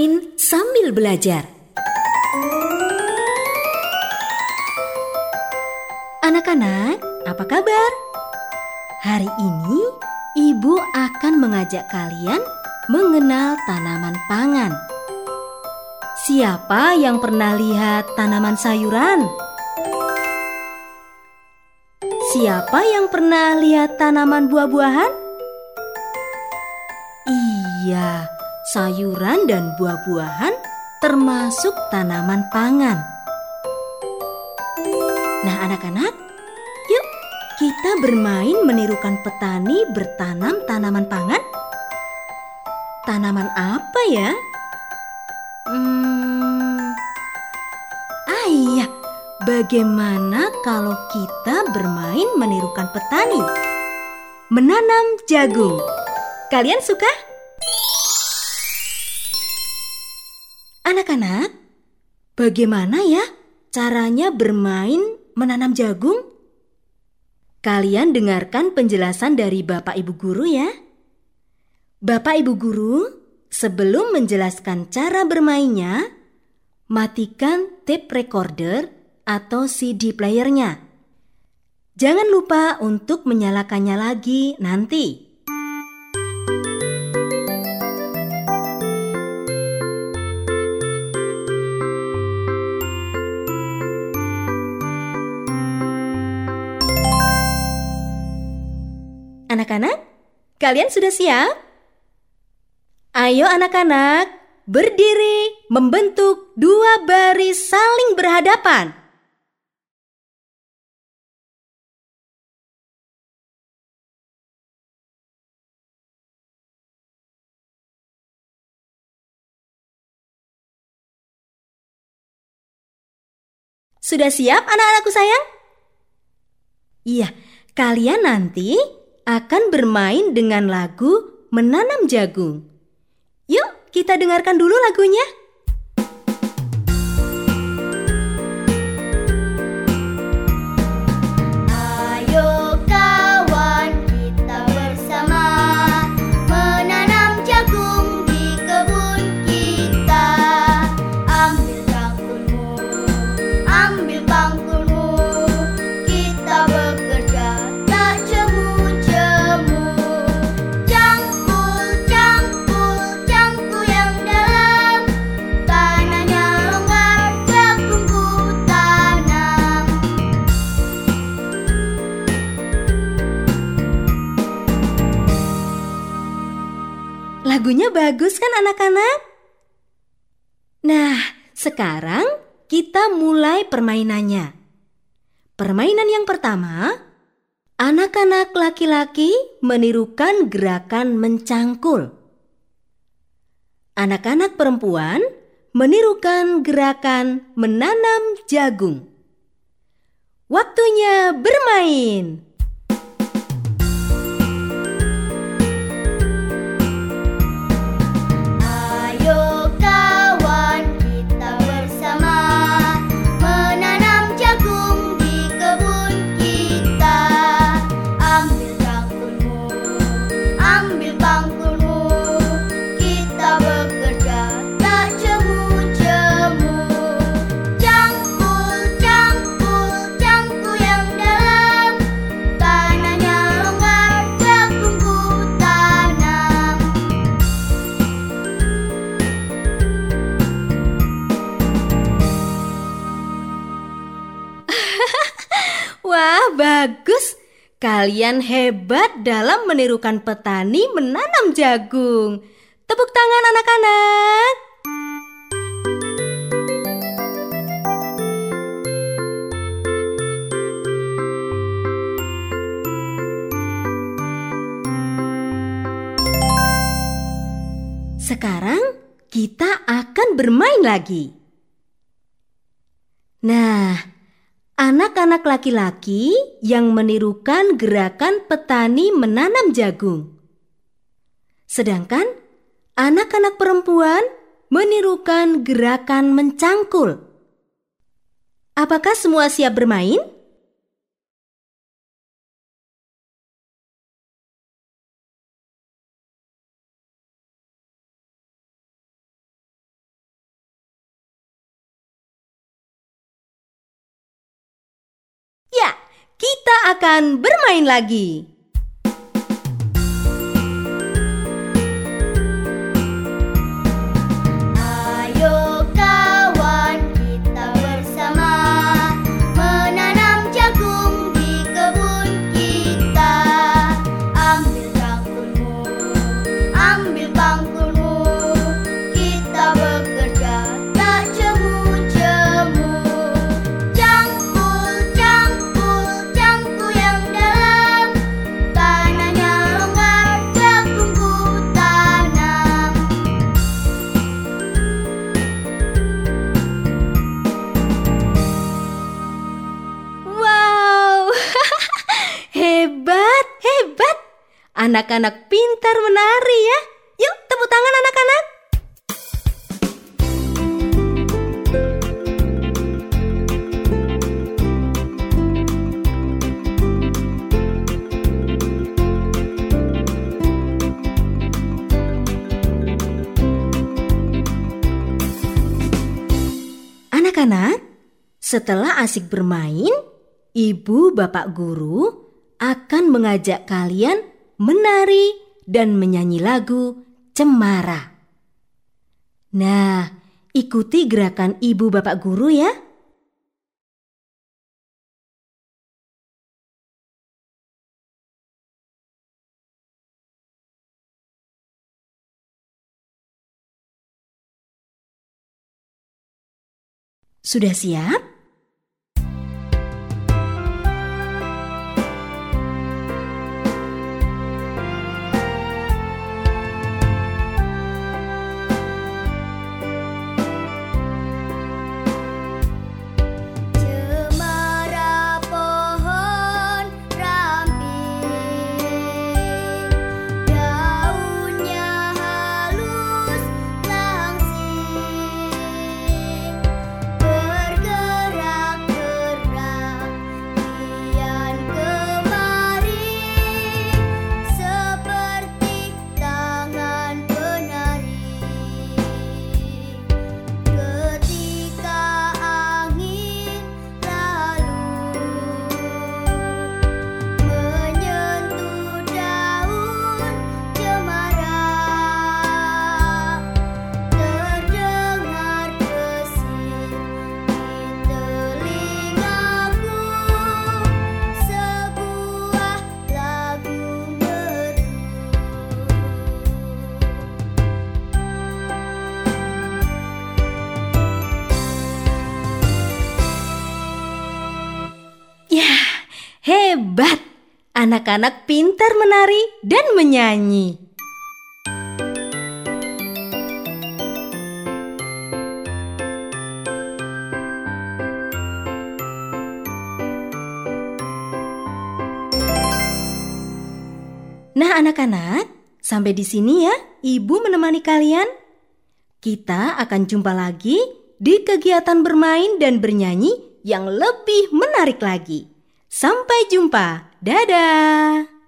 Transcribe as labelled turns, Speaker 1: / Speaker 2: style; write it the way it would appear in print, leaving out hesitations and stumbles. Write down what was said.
Speaker 1: Bermain sambil belajar. Anak-anak, apa kabar? Hari ini Ibu akan mengajak kalian mengenal tanaman pangan. Siapa yang pernah lihat tanaman sayuran? Siapa yang pernah lihat tanaman buah-buahan? Iya, sayuran dan buah-buahan termasuk tanaman pangan. Nah, anak-anak, yuk kita bermain menirukan petani bertanam tanaman pangan. Tanaman apa ya? Iya, bagaimana kalau kita bermain menirukan petani menanam jagung? Kalian suka? Anak-anak, bagaimana ya caranya bermain menanam jagung? Kalian dengarkan penjelasan dari Bapak Ibu Guru ya. Bapak Ibu Guru, sebelum menjelaskan cara bermainnya, matikan tape recorder atau CD playernya. Jangan lupa untuk menyalakannya lagi nanti. Anak-anak, kalian sudah siap? Ayo anak-anak, berdiri membentuk dua baris saling berhadapan. Sudah siap anak-anakku sayang? Iya, kalian nanti akan bermain dengan lagu Menanam Jagung. Yuk, kita dengarkan dulu lagunya.
Speaker 2: Ayo kawan, kita bersama menanam jagung di kebun kita. Ambil cangkulmu, ambil bangkulmu, kita bekerja tak jemu-jemu. Cangkul, cangkul, cangkul yang dalam, tanahnya longgar, jagungku tanam.
Speaker 1: Lagunya bagus kan anak-anak? Nah, sekarang kita mulai permainannya. Permainan yang pertama, anak-anak laki-laki menirukan gerakan mencangkul. Anak-anak perempuan menirukan gerakan menanam jagung. Waktunya bermain.
Speaker 2: Ayo kawan, kita bersama menanam jagung di kebun kita. Ambil cangkulmu, ambil bangkulmu, kita bekerja tak jemu-jemu. Cangkul, cangkul, cangkul yang dalam, tanahnya longgar, jagungku tanam.
Speaker 1: Wah, bagus. Kalian hebat dalam menirukan petani menanam jagung. Tepuk tangan anak-anak. Sekarang kita akan bermain lagi. Nah, anak-anak laki-laki yang menirukan gerakan petani menanam jagung. Sedangkan anak-anak perempuan menirukan gerakan mencangkul. Apakah semua siap bermain? kita akan bermain lagi.
Speaker 2: Ayo kawan, kita bersama menanam jagung di kebun kita. Ambil cangkulmu, ambil bangkulmu, kita bekerja tak jemu-jemu. Cangkul, cangkul, cangkul yang dalam, tanahnya longgar, jagungku tanam.
Speaker 1: Wow, hebat, hebat. Anak-anak pintar menari ya. Yuk, tepuk tangan anak-anak. Anak-anak, setelah asik bermain, ibu bapak guru akan mengajak kalian menari dan menyanyi lagu Cemara. Nah, ikuti gerakan ibu bapak guru ya. Sudah siap?
Speaker 2: Cemara pohon ramping, daunnya halus langsing, bergerak-gerak kian kemari, seperti tangan penari. Ketika angin lalu menyentuh daun cemara, terdengar desir di telingaku, sebuah lagu merdu.
Speaker 1: Ya, hebat. Anak-anak pintar menari dan menyanyi. Nah, anak-anak, sampai di sini ya, Ibu menemani kalian. Kita akan jumpa lagi di kegiatan bermain dan bernyanyi yang lebih menarik lagi. Sampai jumpa. Dadah.